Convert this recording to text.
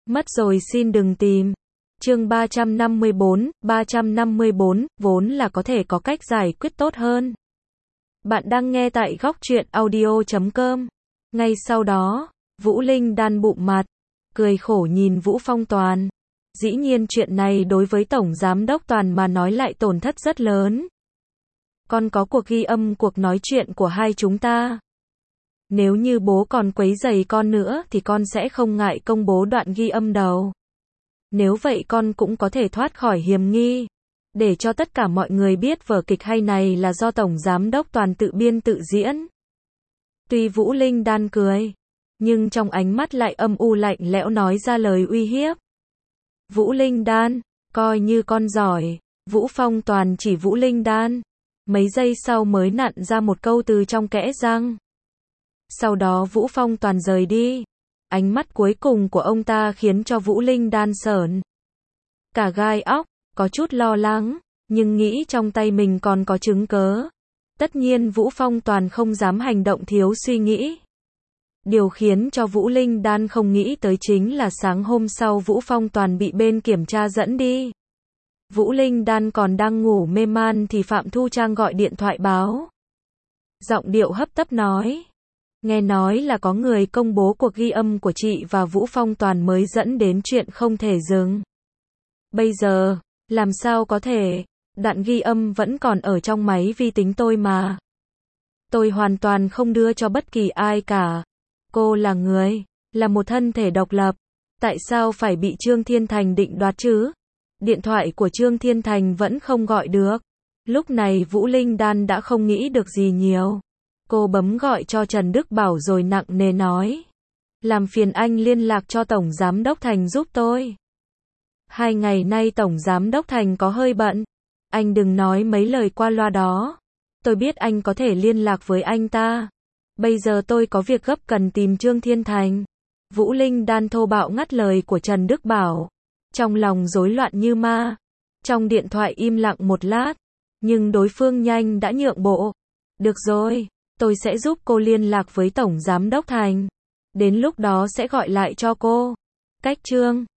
Mất rồi xin đừng tìm. Chương 354, vốn là có thể có cách giải quyết tốt hơn. Bạn đang nghe tại góc truyện audio.com. Ngay sau đó, Vũ Linh đan bụng mặt, cười khổ nhìn Vũ Phong Toàn. Dĩ nhiên chuyện này đối với Tổng Giám đốc Toàn mà nói lại tổn thất rất lớn. Con có cuộc ghi âm cuộc nói chuyện của hai chúng ta. Nếu như bố còn quấy rầy con nữa thì con sẽ không ngại công bố đoạn ghi âm đầu. Nếu vậy con cũng có thể thoát khỏi hiểm nghi. Để cho tất cả mọi người biết vở kịch hay này là do Tổng Giám đốc Toàn tự biên tự diễn. Tuy Vũ Linh đan cười, nhưng trong ánh mắt lại âm u lạnh lẽo nói ra lời uy hiếp. Vũ Linh đan, coi như con giỏi. Vũ Phong Toàn chỉ Vũ Linh đan. Mấy giây sau mới nặn ra một câu từ trong kẽ răng. Sau đó Vũ Phong Toàn rời đi. Ánh mắt cuối cùng của ông ta khiến cho Vũ Linh đan sởn cả gai óc, có chút lo lắng, nhưng nghĩ trong tay mình còn có chứng cớ. Tất nhiên Vũ Phong Toàn không dám hành động thiếu suy nghĩ. Điều khiến cho Vũ Linh đan không nghĩ tới chính là sáng hôm sau Vũ Phong Toàn bị bên kiểm tra dẫn đi. Vũ Linh đan còn đang ngủ mê man thì Phạm Thu Trang gọi điện thoại báo. Giọng điệu hấp tấp nói. Nghe nói là có người công bố cuộc ghi âm của chị và Vũ Phong Toàn mới dẫn đến chuyện không thể dừng. Bây giờ, làm sao có thể, đoạn ghi âm vẫn còn ở trong máy vi tính tôi mà. Tôi hoàn toàn không đưa cho bất kỳ ai cả. Cô là người, là một thân thể độc lập. Tại sao phải bị Trương Thiên Thành định đoạt chứ? Điện thoại của Trương Thiên Thành vẫn không gọi được. Lúc này Vũ Linh đan đã không nghĩ được gì nhiều. Cô bấm gọi cho Trần Đức Bảo rồi nặng nề nói. Làm phiền anh liên lạc cho Tổng Giám đốc Thành giúp tôi. 2 ngày nay Tổng Giám đốc Thành có hơi bận. Anh đừng nói mấy lời qua loa đó. Tôi biết anh có thể liên lạc với anh ta. Bây giờ tôi có việc gấp cần tìm Trương Thiên Thành. Vũ Linh đan thô bạo ngắt lời của Trần Đức Bảo. Trong lòng rối loạn như ma. Trong điện thoại im lặng một lát. Nhưng đối phương nhanh đã nhượng bộ. Được rồi, tôi sẽ giúp cô liên lạc với Tổng Giám đốc Thành. Đến lúc đó sẽ gọi lại cho cô. Cách Trương